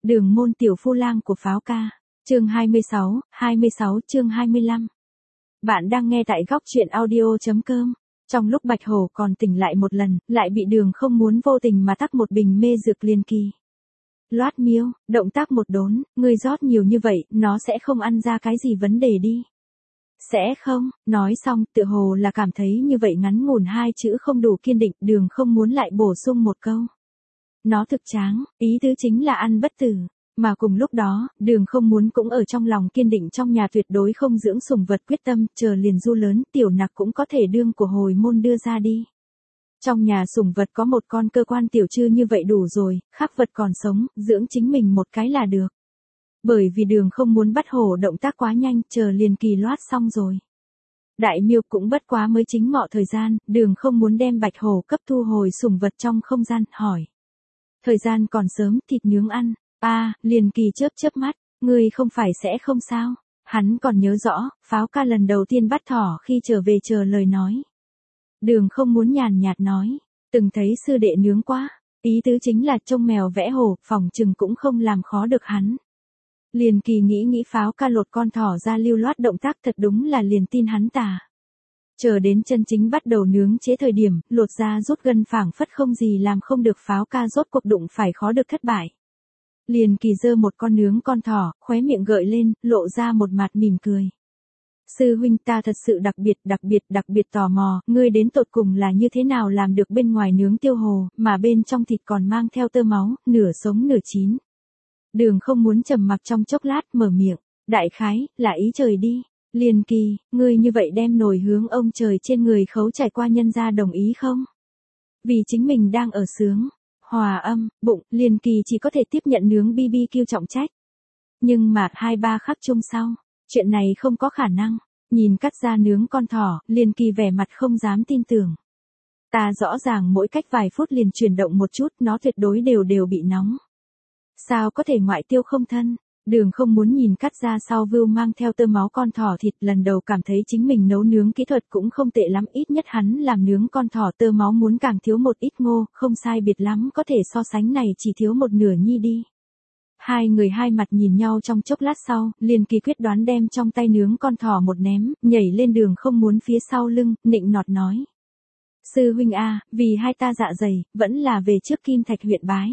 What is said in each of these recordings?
Đường môn tiểu phu lang của Pháo ca. Chương 26 chương 25. Bạn đang nghe tại góc truyện audio.com. Trong lúc Bạch Hổ còn tỉnh lại một lần, lại bị Đường không muốn vô tình mà tắc một bình mê dược Liên Kỳ. Loát miêu, động tác một đốn, ngươi rót nhiều như vậy, nó sẽ không ăn ra cái gì vấn đề đi. Sẽ không, nói xong, tựa hồ là cảm thấy như vậy ngắn ngủn hai chữ không đủ kiên định, Đường không muốn lại bổ sung một câu. Nó thực tráng, ý tứ chính là ăn bất tử. Mà cùng lúc đó, Đường không muốn cũng ở trong lòng kiên định trong nhà tuyệt đối không dưỡng sủng vật quyết tâm, chờ liền du lớn, tiểu nặc cũng có thể đương của hồi môn đưa ra đi. Trong nhà sủng vật có một con cơ quan tiểu trư như vậy đủ rồi, khác vật còn sống, dưỡng chính mình một cái là được. Bởi vì Đường không muốn bắt hổ động tác quá nhanh, chờ liền kỳ loát xong rồi. Đại miêu cũng bất quá mới chính ngọ thời gian, Đường không muốn đem Bạch Hổ cấp thu hồi sủng vật trong không gian, hỏi. Thời gian còn sớm, thịt nướng ăn. Liền kỳ chớp mắt, ngươi không phải sẽ không sao. Hắn còn nhớ rõ, Pháo ca lần đầu tiên bắt thỏ khi trở về chờ lời nói. Đường không muốn nhàn nhạt nói, từng thấy sư đệ nướng quá, ý tứ chính là trông mèo vẽ hổ, phòng chừng cũng không làm khó được hắn. Liền kỳ nghĩ Pháo ca lột con thỏ ra lưu loát động tác thật đúng là liền tin hắn tà. Chờ đến chân chính bắt đầu nướng chế thời điểm, lột ra rút gân phảng phất không gì làm không được, Pháo ca rốt cuộc đụng phải khó được thất bại. Liền kỳ giơ một con nướng con thỏ, khóe miệng gợi lên, lộ ra một mặt mỉm cười. Sư huynh, ta thật sự đặc biệt tò mò, ngươi đến tột cùng là như thế nào làm được bên ngoài nướng tiêu hồ, mà bên trong thịt còn mang theo tơ máu, nửa sống nửa chín. Đường không muốn trầm mặc trong chốc lát, mở miệng, đại khái, là ý trời đi. Liền kỳ, ngươi như vậy đem nồi hướng ông trời trên người khấu trải qua nhân gia đồng ý không? Vì chính mình đang ở sướng. Hòa âm, bụng, Liền kỳ chỉ có thể tiếp nhận nướng BBQ trọng trách. Nhưng mà 2-3 khắc chung sau, chuyện này không có khả năng. Nhìn cắt ra nướng con thỏ, Liền kỳ vẻ mặt không dám tin tưởng. Ta rõ ràng mỗi cách vài phút liền chuyển động một chút, nó tuyệt đối đều bị nóng. Sao có thể ngoại tiêu không thân? Đường không muốn nhìn cắt ra sau vưu mang theo tơ máu con thỏ thịt, lần đầu cảm thấy chính mình nấu nướng kỹ thuật cũng không tệ lắm, ít nhất hắn làm nướng con thỏ tơ máu muốn càng thiếu một ít ngô, không sai biệt lắm, có thể so sánh này chỉ thiếu một nửa nhi đi. Hai người hai mặt nhìn nhau trong chốc lát sau, Liền kỳ quyết đoán đem trong tay nướng con thỏ một ném, nhảy lên Đường không muốn phía sau lưng, nịnh nọt nói. Sư huynh vì hai ta dạ dày, vẫn là về trước Kim Thạch huyện bái.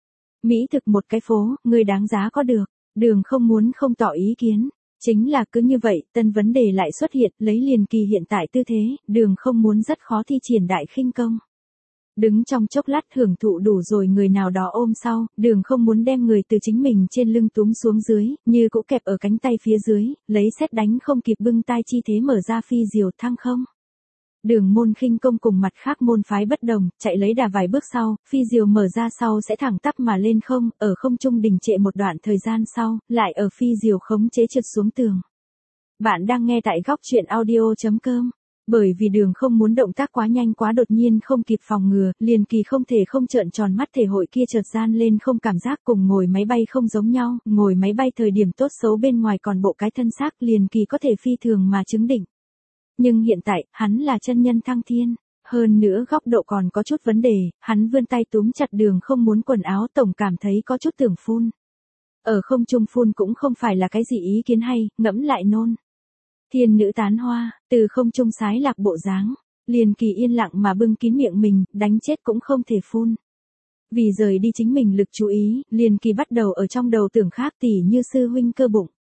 Mỹ thực một cái phố, người đáng giá có được. Đường không muốn không tỏ ý kiến. Chính là cứ như vậy, tân vấn đề lại xuất hiện, lấy Liền kỳ hiện tại tư thế, Đường không muốn rất khó thi triển đại khinh công. Đứng trong chốc lát hưởng thụ đủ rồi, người nào đó ôm sau, Đường không muốn đem người từ chính mình trên lưng túm xuống dưới, như cũ kẹp ở cánh tay phía dưới, lấy sét đánh không kịp bưng tai chi thế mở ra phi diều thăng không. Đường môn khinh công cùng mặt khác môn phái bất đồng, chạy lấy đà vài bước sau, phi diều mở ra sau sẽ thẳng tắp mà lên không, ở không trung đình trệ một đoạn thời gian sau, lại ở phi diều khống chế trượt xuống tường. Bạn đang nghe tại góc truyện audio.com. Bởi vì Đường không muốn động tác quá nhanh quá đột nhiên không kịp phòng ngừa, Liền kỳ không thể không trợn tròn mắt, thể hội kia chợt gian lên không cảm giác, cùng ngồi máy bay không giống nhau, ngồi máy bay thời điểm tốt xấu bên ngoài còn bộ cái thân xác, Liền kỳ có thể phi thường mà chứng định. Nhưng hiện tại, hắn là chân nhân thăng thiên. Hơn nữa góc độ còn có chút vấn đề, hắn vươn tay túm chặt Đường không muốn quần áo, tổng cảm thấy có chút tưởng phun. Ở không trung phun cũng không phải là cái gì ý kiến hay, ngẫm lại nôn. Thiên nữ tán hoa, từ không trung sái lạc bộ dáng. Liền kỳ yên lặng mà bưng kín miệng mình, đánh chết cũng không thể phun. Vì rời đi chính mình lực chú ý, Liền kỳ bắt đầu ở trong đầu tưởng khác, tỉ như sư huynh cơ bụng.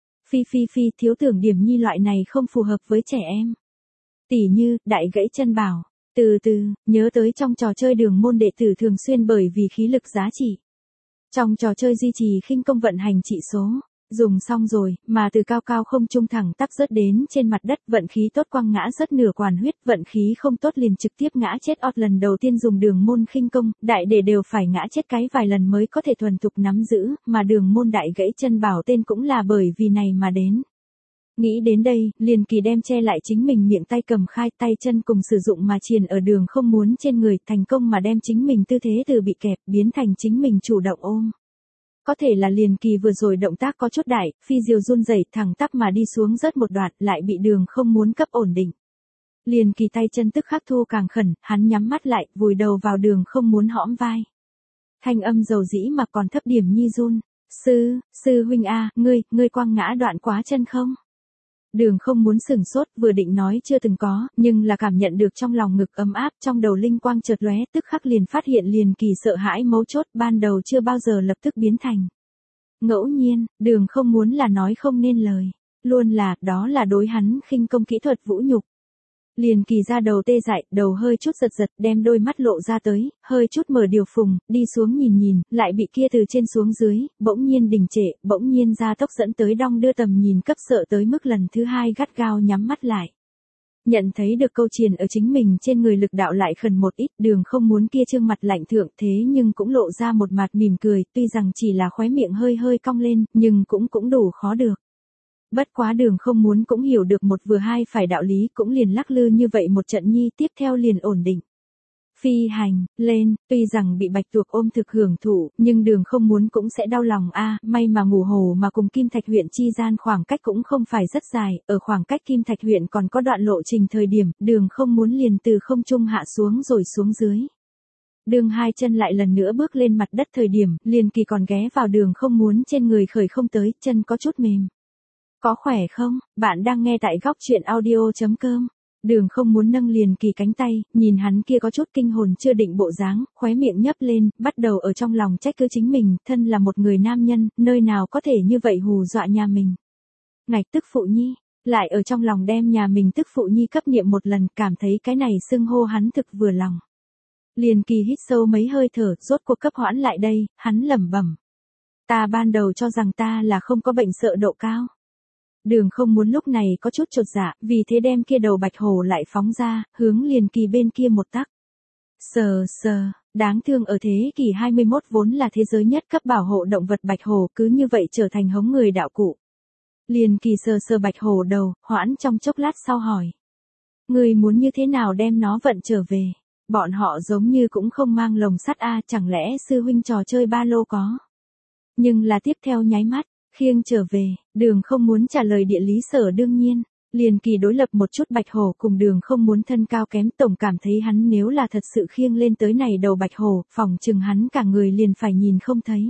Phi, thiếu tưởng điểm nhi loại này không phù hợp với trẻ em. Tỉ như, đại gãy chân bảo. Từ từ, nhớ tới trong trò chơi Đường môn đệ tử thường xuyên bởi vì khí lực giá trị. Trong trò chơi duy trì khinh công vận hành trị số. Dùng xong rồi, mà từ cao cao không trung thẳng tắp rớt đến trên mặt đất, vận khí tốt quăng ngã rớt nửa quản huyết, vận khí không tốt liền trực tiếp ngã chết. Lần đầu tiên dùng Đường môn khinh công, đại đệ đều phải ngã chết cái vài lần mới có thể thuần thục nắm giữ, mà Đường môn đại gãy chân bảo tên cũng là bởi vì này mà đến. Nghĩ đến đây, Liền kỳ đem che lại chính mình miệng tay cầm khai, tay chân cùng sử dụng mà triền ở Đường không muốn trên người, thành công mà đem chính mình tư thế từ bị kẹp, biến thành chính mình chủ động ôm. Có thể là Liền kỳ vừa rồi động tác có chút đại, phi diều run rẩy thẳng tắp mà đi xuống rớt một đoạn, lại bị Đường không muốn cấp ổn định. Liền kỳ tay chân tức khắc thu càng khẩn, hắn nhắm mắt lại, vùi đầu vào Đường không muốn hõm vai. Thanh âm dầu dĩ mà còn thấp điểm nhi run. Sư huynh a, ngươi quăng ngã đoạn quá chân không? Đường không muốn sửng sốt, vừa định nói chưa từng có, nhưng là cảm nhận được trong lòng ngực ấm áp, trong đầu linh quang chợt lóe, tức khắc liền phát hiện liền kỳ sợ hãi mấu chốt ban đầu chưa bao giờ lập tức biến thành ngẫu nhiên. Đường không muốn là nói không nên lời, luôn là, đó là đối hắn khinh công kỹ thuật vũ nhục. Liền kỳ ra đầu tê dại, đầu hơi chút giật giật, đem đôi mắt lộ ra tới, hơi chút mở điều phùng, đi xuống nhìn, lại bị kia từ trên xuống dưới, bỗng nhiên đình trệ, bỗng nhiên ra tốc dẫn tới đong đưa tầm nhìn cấp sợ tới mức lần thứ hai gắt gao nhắm mắt lại. Nhận thấy được câu triền ở chính mình trên người lực đạo lại khẩn một ít, đường không muốn kia trương mặt lạnh thượng thế nhưng cũng lộ ra một mặt mỉm cười, tuy rằng chỉ là khóe miệng hơi hơi cong lên, nhưng cũng đủ khó được. Bất quá đường không muốn cũng hiểu được một vừa hai phải đạo lý, cũng liền lắc lư như vậy một trận nhi, tiếp theo liền ổn định. Phi hành, lên, tuy rằng bị bạch tuộc ôm thực hưởng thụ, nhưng đường không muốn cũng sẽ đau lòng a. May mà ngủ hồ mà cùng Kim Thạch huyện chi gian khoảng cách cũng không phải rất dài, ở khoảng cách Kim Thạch huyện còn có đoạn lộ trình thời điểm, đường không muốn liền từ không trung hạ xuống rồi xuống dưới. Đường hai chân lại lần nữa bước lên mặt đất thời điểm, liền kỳ còn ghé vào đường không muốn trên người khởi không tới, chân có chút mềm. Có khỏe không? Bạn đang nghe tại góc truyện audio.com. Đường không muốn nâng liền kỳ cánh tay, nhìn hắn kia có chút kinh hồn chưa định bộ dáng, khóe miệng nhấp lên, bắt đầu ở trong lòng trách cứ chính mình, thân là một người nam nhân, nơi nào có thể như vậy hù dọa nhà mình. Ngạch tức phụ nhi, lại ở trong lòng đem nhà mình tức phụ nhi cấp niệm một lần, cảm thấy cái này xưng hô hắn thực vừa lòng. Liền kỳ hít sâu mấy hơi thở, rốt cuộc cấp hoãn lại đây, hắn lẩm bẩm. Ta ban đầu cho rằng ta là không có bệnh sợ độ cao. Đường không muốn lúc này có chút chột dạ, vì thế đem kia đầu bạch hổ lại phóng ra, hướng liền kỳ bên kia một tắc. Sờ, đáng thương ở thế kỷ 21 vốn là thế giới nhất cấp bảo hộ động vật bạch hổ cứ như vậy trở thành hống người đạo cụ. Liền kỳ sờ bạch hổ đầu, hoãn trong chốc lát sau hỏi. Người muốn như thế nào đem nó vận trở về? Bọn họ giống như cũng không mang lồng sắt a, chẳng lẽ sư huynh trò chơi ba lô có? Nhưng là tiếp theo nháy mắt. Khiêng trở về, đường không muốn trả lời địa lý sở đương nhiên, liền kỳ đối lập một chút bạch hổ cùng đường không muốn thân cao kém, tổng cảm thấy hắn nếu là thật sự khiêng lên tới này đầu bạch hổ, phòng chừng hắn cả người liền phải nhìn không thấy.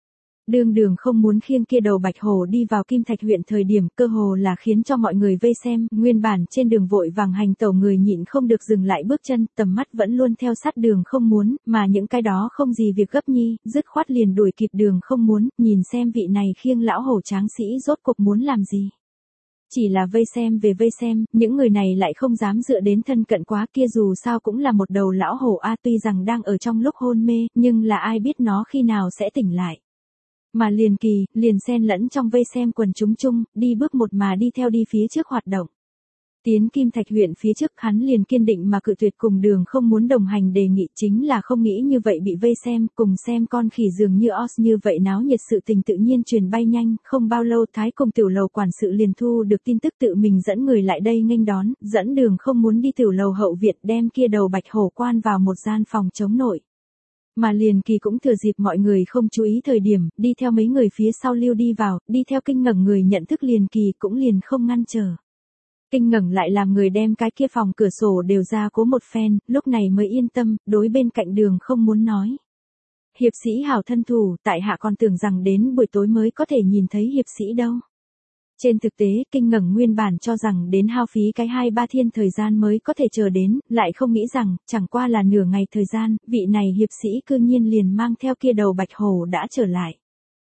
Đường không muốn khiêng kia đầu bạch hổ đi vào Kim Thạch huyện thời điểm, cơ hồ là khiến cho mọi người vây xem, nguyên bản trên đường vội vàng hành tẩu người nhịn không được dừng lại bước chân, tầm mắt vẫn luôn theo sát đường không muốn, mà những cái đó không gì việc gấp nhi, dứt khoát liền đuổi kịp đường không muốn, nhìn xem vị này khiêng lão hổ tráng sĩ rốt cuộc muốn làm gì. Chỉ là vây xem về vây xem, những người này lại không dám dựa đến thân cận quá, kia dù sao cũng là một đầu lão hổ a, tuy rằng đang ở trong lúc hôn mê, nhưng là ai biết nó khi nào sẽ tỉnh lại. Mà liền kỳ, liền xen lẫn trong vây xem quần chúng chung, đi bước một mà đi theo đi phía trước hoạt động. Tiến Kim Thạch huyện phía trước, hắn liền kiên định mà cự tuyệt cùng đường không muốn đồng hành, đề nghị chính là không nghĩ như vậy bị vây xem, cùng xem con khỉ dường như os như vậy náo nhiệt, sự tình tự nhiên truyền bay nhanh, không bao lâu Thái cùng tiểu lầu quản sự liền thu được tin tức tự mình dẫn người lại đây nghênh đón, dẫn đường không muốn đi tiểu lầu hậu viện, đem kia đầu bạch hổ quan vào một gian phòng chống nội. Mà liền kỳ cũng thừa dịp mọi người không chú ý thời điểm, đi theo mấy người phía sau lưu đi vào, đi theo kinh ngẩng người nhận thức liền kỳ cũng liền không ngăn trở. Kinh ngẩng lại làm người đem cái kia phòng cửa sổ đều ra cố một phen, lúc này mới yên tâm, đối bên cạnh đường không muốn nói. Hiệp sĩ hảo thân thủ, tại hạ còn tưởng rằng đến buổi tối mới có thể nhìn thấy hiệp sĩ đâu. Trên thực tế, kinh ngẩng nguyên bản cho rằng đến hao phí cái 2-3 thiên thời gian mới có thể chờ đến, lại không nghĩ rằng, chẳng qua là nửa ngày thời gian, vị này hiệp sĩ cư nhiên liền mang theo kia đầu bạch hổ đã trở lại.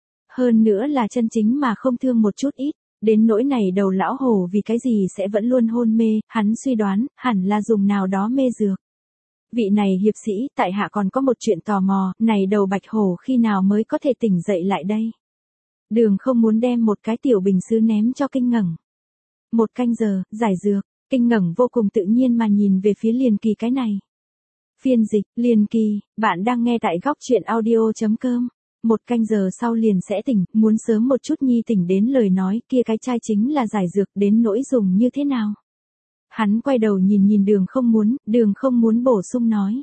Hơn nữa là chân chính mà không thương một chút ít, đến nỗi này đầu lão hổ vì cái gì sẽ vẫn luôn hôn mê, hắn suy đoán, hẳn là dùng nào đó mê dược. Vị này hiệp sĩ, tại hạ còn có một chuyện tò mò, này đầu bạch hổ khi nào mới có thể tỉnh dậy lại đây? Đường không muốn đem một cái tiểu bình sứ ném cho kinh ngẩng. 1 canh giờ, giải dược, kinh ngẩng vô cùng tự nhiên mà nhìn về phía liền kỳ cái này. Phiên dịch, liền kỳ, bạn đang nghe tại góc truyện audio.com. 1 canh giờ sau liền sẽ tỉnh, muốn sớm một chút nhi tỉnh đến lời nói kia cái chai chính là giải dược, đến nỗi dùng như thế nào. Hắn quay đầu nhìn đường không muốn bổ sung nói.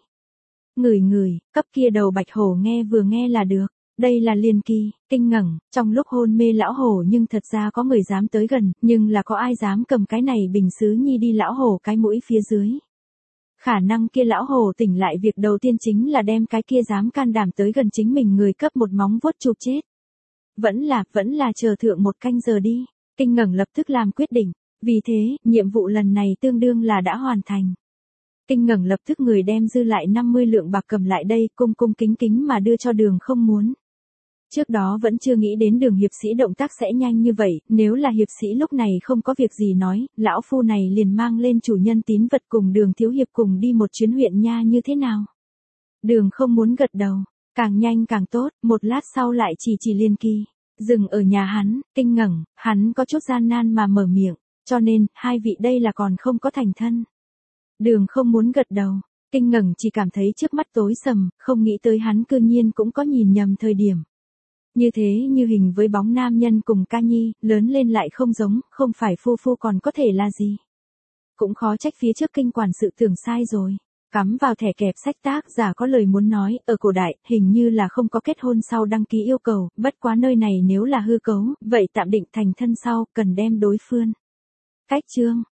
Ngửi, cấp kia đầu bạch hổ nghe vừa nghe là được. Đây là liền kỳ, kinh ngẩng, trong lúc hôn mê lão hổ nhưng thật ra có người dám tới gần, nhưng là có ai dám cầm cái này bình sứ nhi đi lão hổ cái mũi phía dưới. Khả năng kia lão hổ tỉnh lại việc đầu tiên chính là đem cái kia dám can đảm tới gần chính mình người cấp một móng vuốt chụp chết. Vẫn là chờ thượng 1 canh giờ đi. Kinh ngẩng lập tức làm quyết định. Vì thế, nhiệm vụ lần này tương đương là đã hoàn thành. Kinh ngẩng lập tức người đem dư lại 50 lượng bạc cầm lại đây, cung cung kính kính mà đưa cho Đường Không Muốn. Trước đó vẫn chưa nghĩ đến Đường hiệp sĩ động tác sẽ nhanh như vậy, nếu là hiệp sĩ lúc này không có việc gì nói, lão phu này liền mang lên chủ nhân tín vật cùng Đường thiếu hiệp cùng đi một chuyến huyện nha như thế nào. Đường Không Muốn gật đầu, càng nhanh càng tốt, một lát sau lại chỉ Liên Kỳ. Dừng ở nhà hắn, Kinh ngẩng, hắn có chút gian nan mà mở miệng, cho nên, hai vị đây là còn không có thành thân. Đường Không Muốn gật đầu, Kinh ngẩng chỉ cảm thấy trước mắt tối sầm, không nghĩ tới hắn cư nhiên cũng có nhìn nhầm thời điểm. Như thế như hình với bóng nam nhân cùng ca nhi, lớn lên lại không giống, không phải phu phu còn có thể là gì. Cũng khó trách phía trước Kinh quản sự tưởng sai rồi. Cắm vào thẻ kẹp sách tác giả có lời muốn nói, ở cổ đại, hình như là không có kết hôn sau đăng ký yêu cầu, bất quá nơi này nếu là hư cấu, vậy tạm định thành thân sau, cần đem đối phương. Cách chương